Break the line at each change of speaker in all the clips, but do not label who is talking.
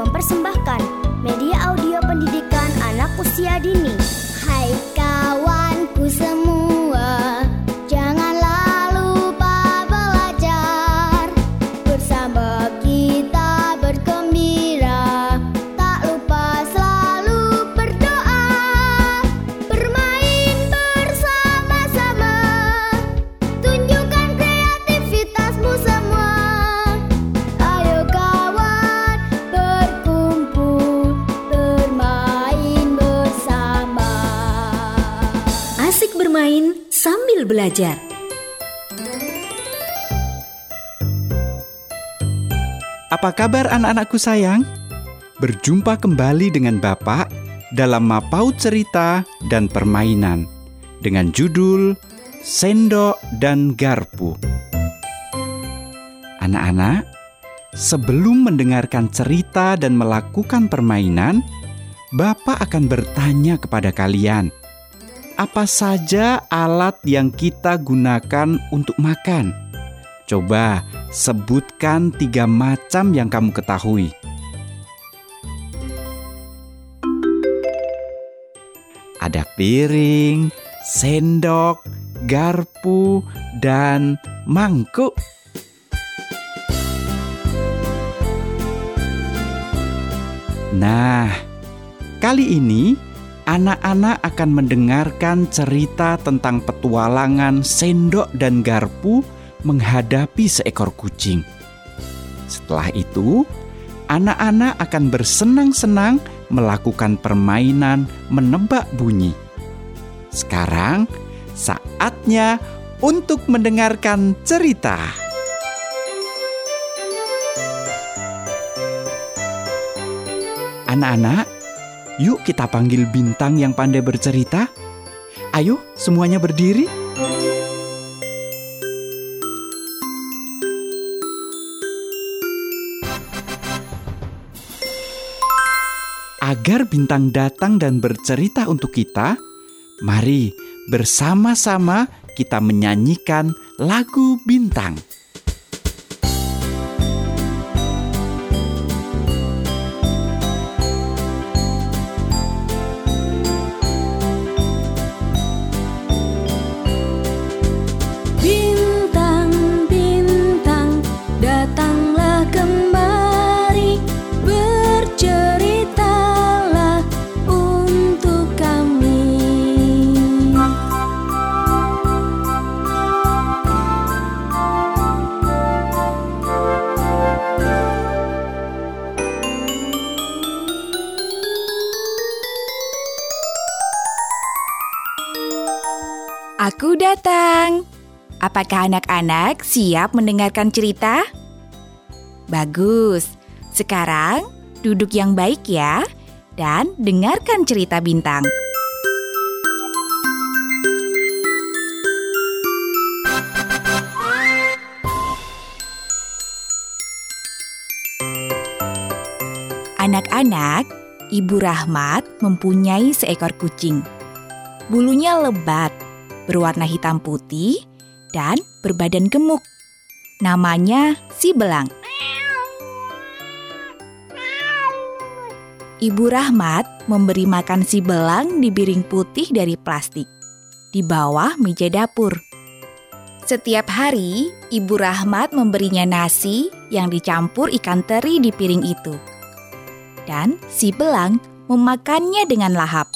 mempersembahkan media audio pendidikan anak usia dini. Hai kawanku semua, janganlah lupa belajar. Bersama kita bergembira, tak lupa selalu berdoa. Bermain bersama-sama, tunjukkan kreativitasmu semua. Ayo kawan, berkumpul, bermain bersama.
Asik bermain sambil belajar.
Apa kabar anak-anakku sayang? Berjumpa kembali dengan Bapak dalam Mapau Cerita dan Permainan dengan judul Sendok dan Garpu. Anak-anak, sebelum mendengarkan cerita dan melakukan permainan, Bapak akan bertanya kepada kalian, apa saja alat yang kita gunakan untuk makan? Coba sebutkan 3 macam yang kamu ketahui. Ada piring, sendok, garpu, dan mangkuk. Nah, kali ini anak-anak akan mendengarkan cerita tentang petualangan sendok dan garpu menghadapi seekor kucing. Setelah itu, anak-anak akan bersenang-senang melakukan permainan menebak bunyi. Sekarang, saatnya untuk mendengarkan cerita. Anak-anak, yuk kita panggil Bintang yang pandai bercerita. Ayo, semuanya berdiri. Agar Bintang datang dan bercerita untuk kita, mari bersama-sama kita menyanyikan lagu Bintang.
Bintang, bintang, datanglah kemari, berceritalah untuk kami.
Aku datang. Apakah anak-anak siap mendengarkan cerita? Bagus. Sekarang duduk yang baik ya dan dengarkan cerita Bintang. Anak-anak, Ibu Rahmat mempunyai seekor kucing. Bulunya lebat, berwarna hitam putih, dan berbadan gemuk. Namanya si Belang. Ibu Rahmat memberi makan si Belang di piring putih dari plastik, di bawah meja dapur. Setiap hari, Ibu Rahmat memberinya nasi yang dicampur ikan teri di piring itu. Dan si Belang memakannya dengan lahap.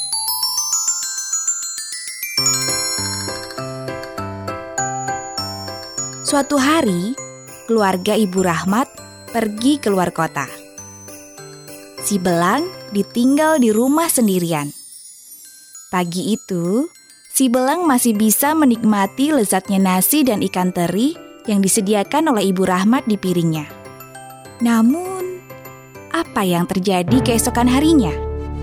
Suatu hari, keluarga Ibu Rahmat pergi keluar kota. Si Belang ditinggal di rumah sendirian. Pagi itu, si Belang masih bisa menikmati lezatnya nasi dan ikan teri yang disediakan oleh Ibu Rahmat di piringnya. Namun, apa yang terjadi keesokan harinya?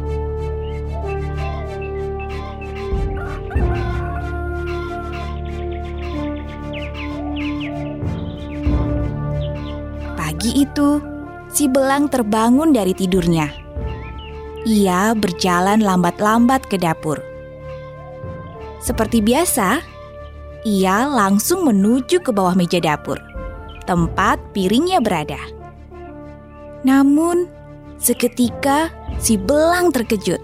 Pagi itu, si Belang terbangun dari tidurnya. Ia berjalan lambat-lambat ke dapur. Seperti biasa, ia langsung menuju ke bawah meja dapur, tempat piringnya berada. Namun, Seketika si belang terkejut.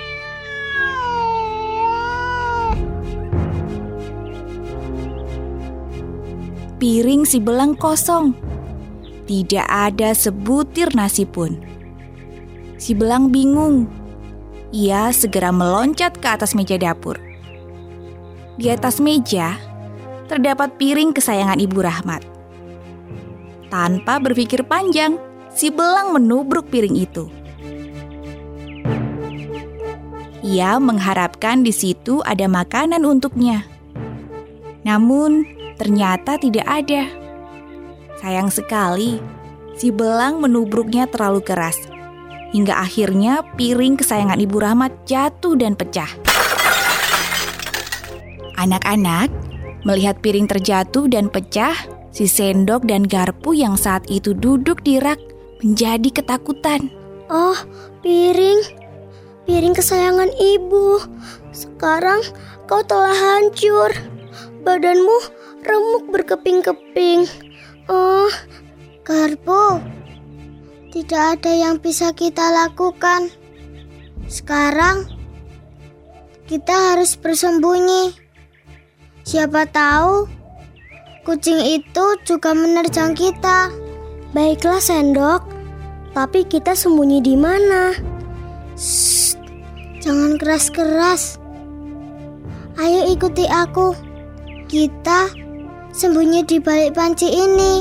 Piring si belang kosong. Tidak ada sebutir nasi pun. Si belang bingung. Ia segera meloncat ke atas meja dapur. Di atas meja terdapat piring kesayangan Ibu Rahmat. Tanpa berpikir panjang, si belang menubruk piring itu. Ia mengharapkan di situ ada makanan untuknya. Namun, ternyata tidak ada. Sayang sekali, si belang menubruknya terlalu keras. Hingga akhirnya piring kesayangan Ibu Rahmat jatuh dan pecah. Anak-anak melihat piring terjatuh dan pecah, si sendok dan garpu yang saat itu duduk di rak menjadi ketakutan.
Oh, piring kesayangan ibu. Sekarang kau telah hancur. Badanmu remuk berkeping-keping. Oh, garpu. Tidak ada yang bisa kita lakukan. Sekarang kita harus bersembunyi. Siapa tahu kucing itu juga menerjang kita. Baiklah, Sendok. Tapi kita sembunyi di mana? Shh, jangan keras-keras. Ayo ikuti aku. Kita sembunyi di balik panci ini.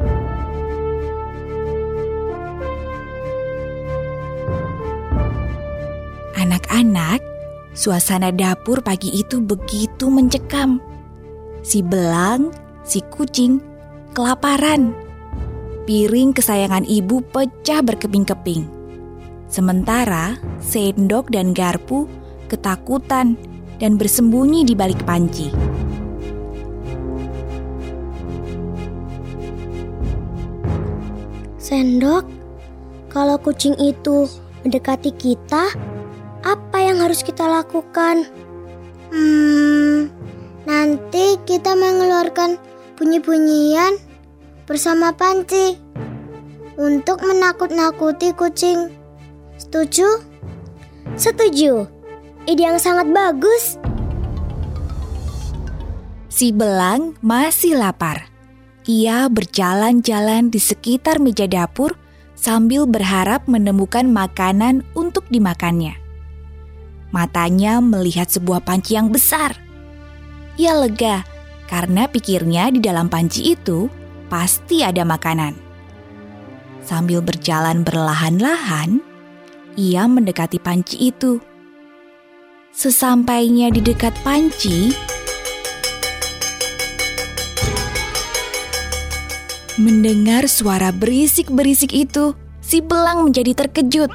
Anak-anak, suasana dapur pagi itu begitu mencekam. Si belang, si kucing, kelaparan. Piring kesayangan ibu pecah berkeping-keping. Sementara sendok dan garpu ketakutan dan bersembunyi di balik panci.
Sendok, kalau kucing itu mendekati kita, apa yang harus kita lakukan? Nanti kita mengeluarkan bunyi-bunyian bersama panci untuk menakut-nakuti kucing. Setuju? Setuju. Ide yang sangat bagus.
Si belang masih lapar. Ia berjalan-jalan di sekitar meja dapur sambil berharap menemukan makanan untuk dimakannya. Matanya melihat sebuah panci yang besar. Ia lega karena pikirnya di dalam panci itu pasti ada makanan. Sambil berjalan perlahan-lahan, ia mendekati panci itu. Sesampainya di dekat panci, mendengar suara berisik-berisik itu, si belang menjadi terkejut.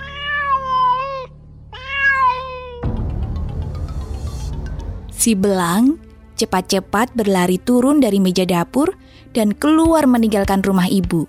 Si belang cepat-cepat berlari turun dari meja dapur dan keluar meninggalkan rumah ibu.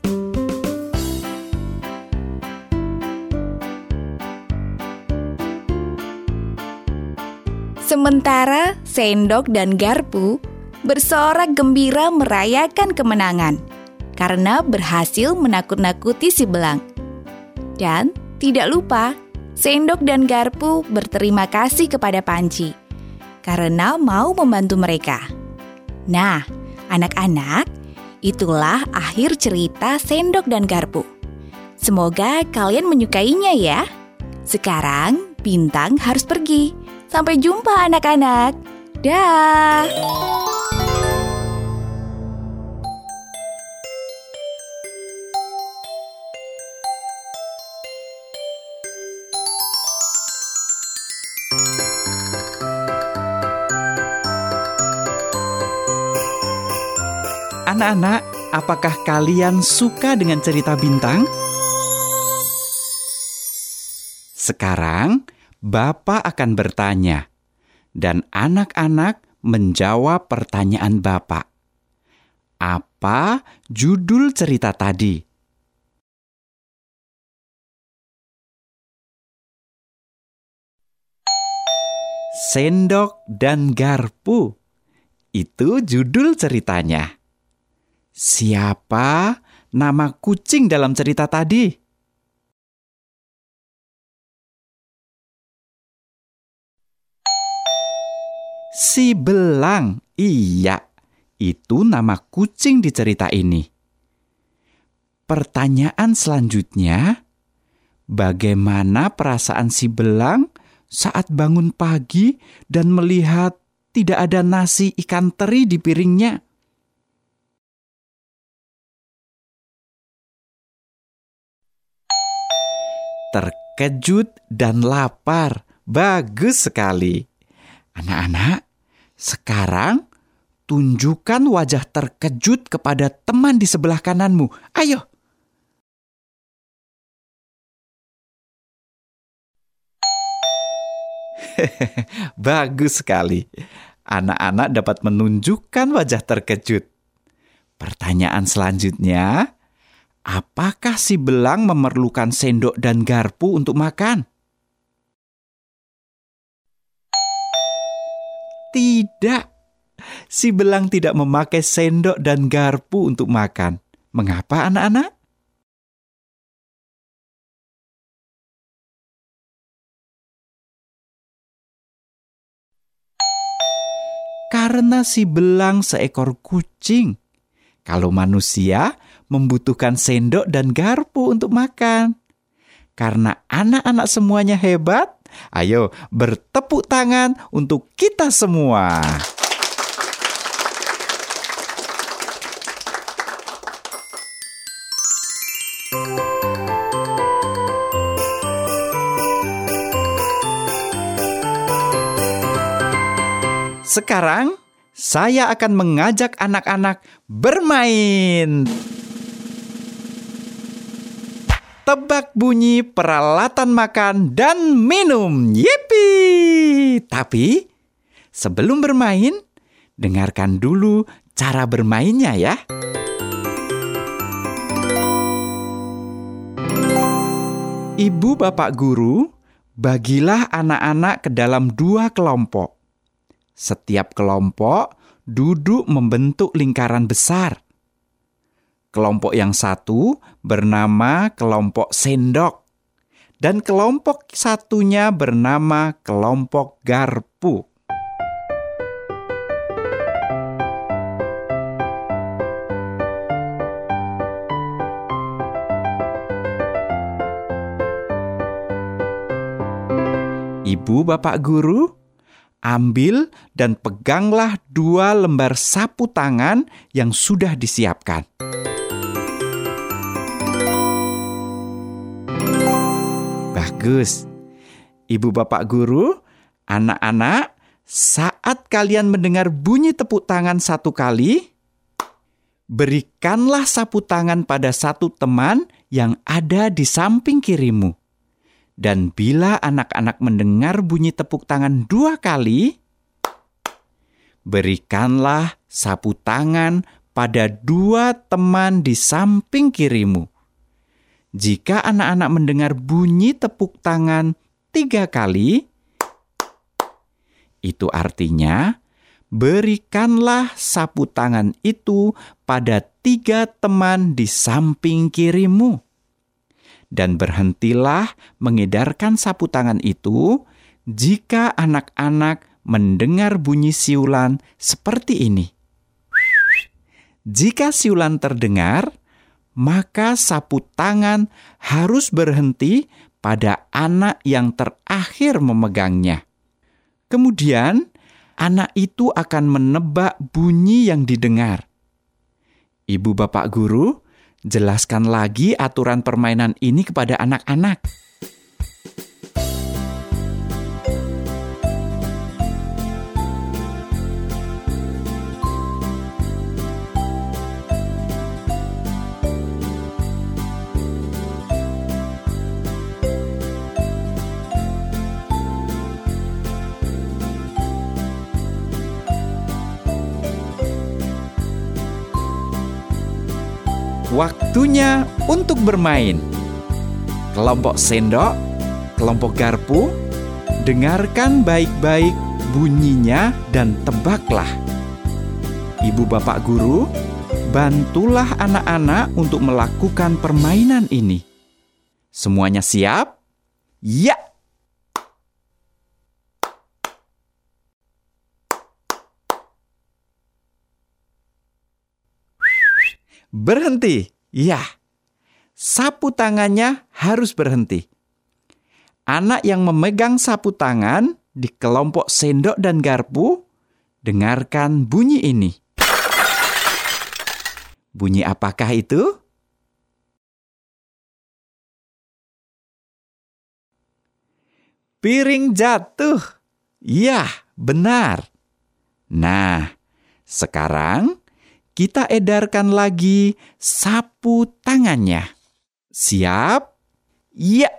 Sementara sendok dan garpu bersorak gembira merayakan kemenangan karena berhasil menakut-nakuti si belang. Dan tidak lupa, sendok dan garpu berterima kasih kepada panci karena mau membantu mereka. Nah, anak-anak, itulah akhir cerita sendok dan garpu. Semoga kalian menyukainya ya. Sekarang Bintang harus pergi. Sampai jumpa anak-anak. Dah.
Anak-anak, apakah kalian suka dengan cerita Bintang? Sekarang, Bapak akan bertanya, dan anak-anak menjawab pertanyaan Bapak. Apa judul cerita tadi? Sendok dan garpu. Itu judul ceritanya. Siapa nama kucing dalam cerita tadi? Si belang, iya, itu nama kucing di cerita ini. Pertanyaan selanjutnya, bagaimana perasaan si belang saat bangun pagi dan melihat tidak ada nasi ikan teri di piringnya? Terkejut dan lapar. Bagus sekali. Anak-anak, sekarang tunjukkan wajah terkejut kepada teman di sebelah kananmu. Ayo. Bagus sekali. Anak-anak dapat menunjukkan wajah terkejut. Pertanyaan selanjutnya, apakah si belang memerlukan sendok dan garpu untuk makan? Tidak. Si belang tidak memakai sendok dan garpu untuk makan. Mengapa, anak-anak? Karena si belang seekor kucing. Kalau manusia membutuhkan sendok dan garpu untuk makan. Karena anak-anak semuanya hebat, ayo bertepuk tangan untuk kita semua. Sekarang, saya akan mengajak anak-anak bermain. Tebak bunyi peralatan makan dan minum. Yippee! Tapi, sebelum bermain, dengarkan dulu cara bermainnya ya. Ibu bapak guru, bagilah anak-anak ke dalam 2 kelompok. Setiap kelompok duduk membentuk lingkaran besar. Kelompok yang satu bernama kelompok sendok. Dan kelompok satunya bernama kelompok garpu. Ibu bapak guru, ambil dan peganglah 2 lembar sapu tangan yang sudah disiapkan. Bagus. Ibu bapak guru, anak-anak, saat kalian mendengar bunyi tepuk tangan 1 kali, berikanlah sapu tangan pada satu teman yang ada di samping kirimu. Dan bila anak-anak mendengar bunyi tepuk tangan 2 kali, berikanlah sapu tangan pada 2 teman di samping kirimu. Jika anak-anak mendengar bunyi tepuk tangan 3 kali, itu artinya berikanlah sapu tangan itu pada 3 teman di samping kirimu. Dan berhentilah mengedarkan sapu tangan itu jika anak-anak mendengar bunyi siulan seperti ini. Jika siulan terdengar, maka sapu tangan harus berhenti pada anak yang terakhir memegangnya. Kemudian, anak itu akan menebak bunyi yang didengar. Ibu bapak guru, jelaskan lagi aturan permainan ini kepada anak-anak. Waktunya untuk bermain. Kelompok sendok, kelompok garpu, dengarkan baik-baik bunyinya dan tebaklah. Ibu bapak guru, bantulah anak-anak untuk melakukan permainan ini. Semuanya siap? Ya! berhenti. Ya, sapu tangannya harus berhenti. Anak yang memegang sapu tangan di kelompok sendok dan garpu, dengarkan bunyi ini. Bunyi apakah itu? Piring jatuh. Ya, benar. Nah, sekarang kita edarkan lagi sapu tangannya. Siap? Ya.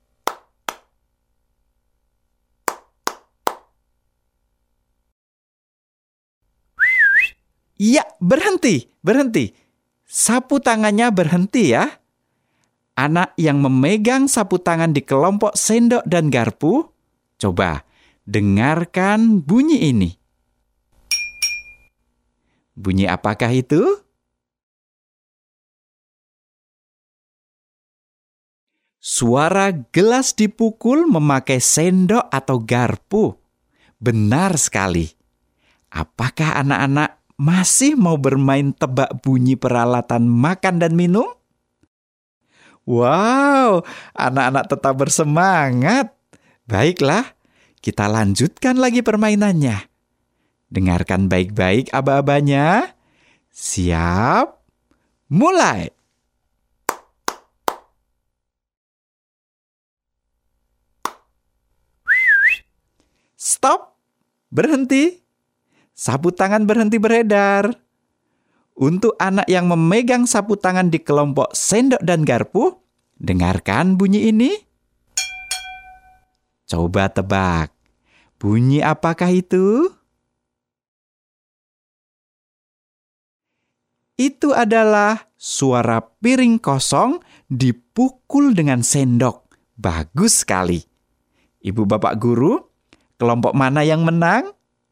Ya, berhenti. Sapu tangannya berhenti ya. Anak yang memegang sapu tangan di kelompok sendok dan garpu, coba dengarkan bunyi ini. Bunyi apakah itu? Suara gelas dipukul memakai sendok atau garpu. Benar sekali. Apakah anak-anak masih mau bermain tebak bunyi peralatan makan dan minum? Wow, anak-anak tetap bersemangat. Baiklah, kita lanjutkan lagi permainannya. Dengarkan baik-baik aba-abanya. Siap, mulai. Stop, berhenti. Sapu tangan berhenti beredar. Untuk anak yang memegang sapu tangan di kelompok sendok dan garpu, dengarkan bunyi ini. Coba tebak, bunyi apakah itu? Itu adalah suara piring kosong dipukul dengan sendok. Bagus sekali. Ibu bapak guru, kelompok mana yang menang?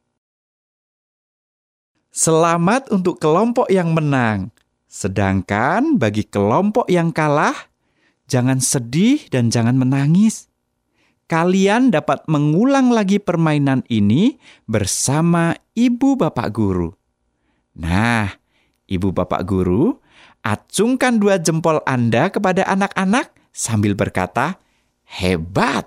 Selamat untuk kelompok yang menang. Sedangkan bagi kelompok yang kalah, jangan sedih dan jangan menangis. Kalian dapat mengulang lagi permainan ini bersama ibu bapak guru. Nah, ibu bapak guru, acungkan 2 jempol Anda kepada anak-anak sambil berkata, hebat!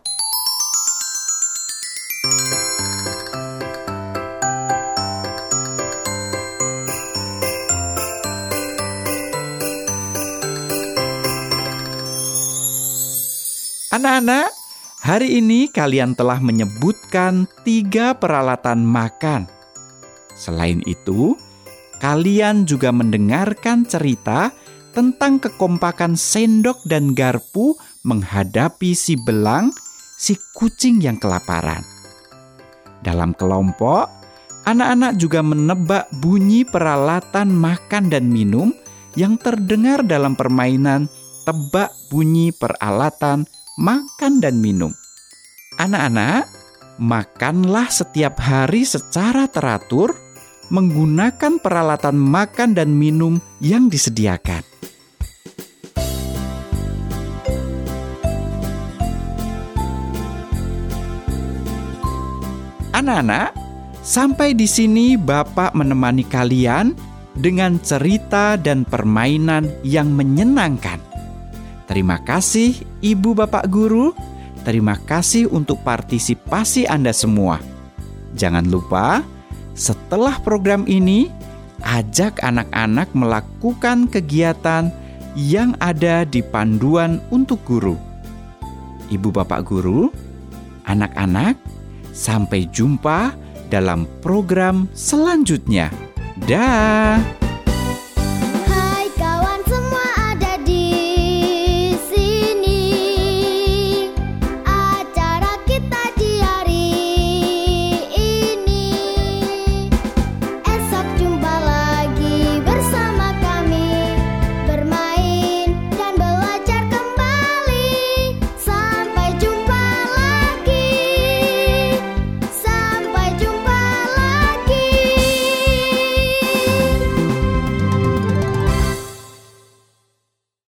Anak-anak, hari ini kalian telah menyebutkan 3 peralatan makan. Selain itu, kalian juga mendengarkan cerita tentang kekompakan sendok dan garpu menghadapi si belang, si kucing yang kelaparan. Dalam kelompok, anak-anak juga menebak bunyi peralatan makan dan minum yang terdengar dalam permainan tebak bunyi peralatan makan dan minum. Anak-anak, makanlah setiap hari secara teratur menggunakan peralatan makan dan minum yang disediakan. Anak-anak, sampai di sini Bapak menemani kalian dengan cerita dan permainan yang menyenangkan. Terima kasih Ibu Bapak Guru, terima kasih untuk partisipasi Anda semua. Jangan lupa, setelah program ini, ajak anak-anak melakukan kegiatan yang ada di panduan untuk guru. Ibu Bapak Guru, anak-anak, sampai jumpa dalam program selanjutnya. Dah.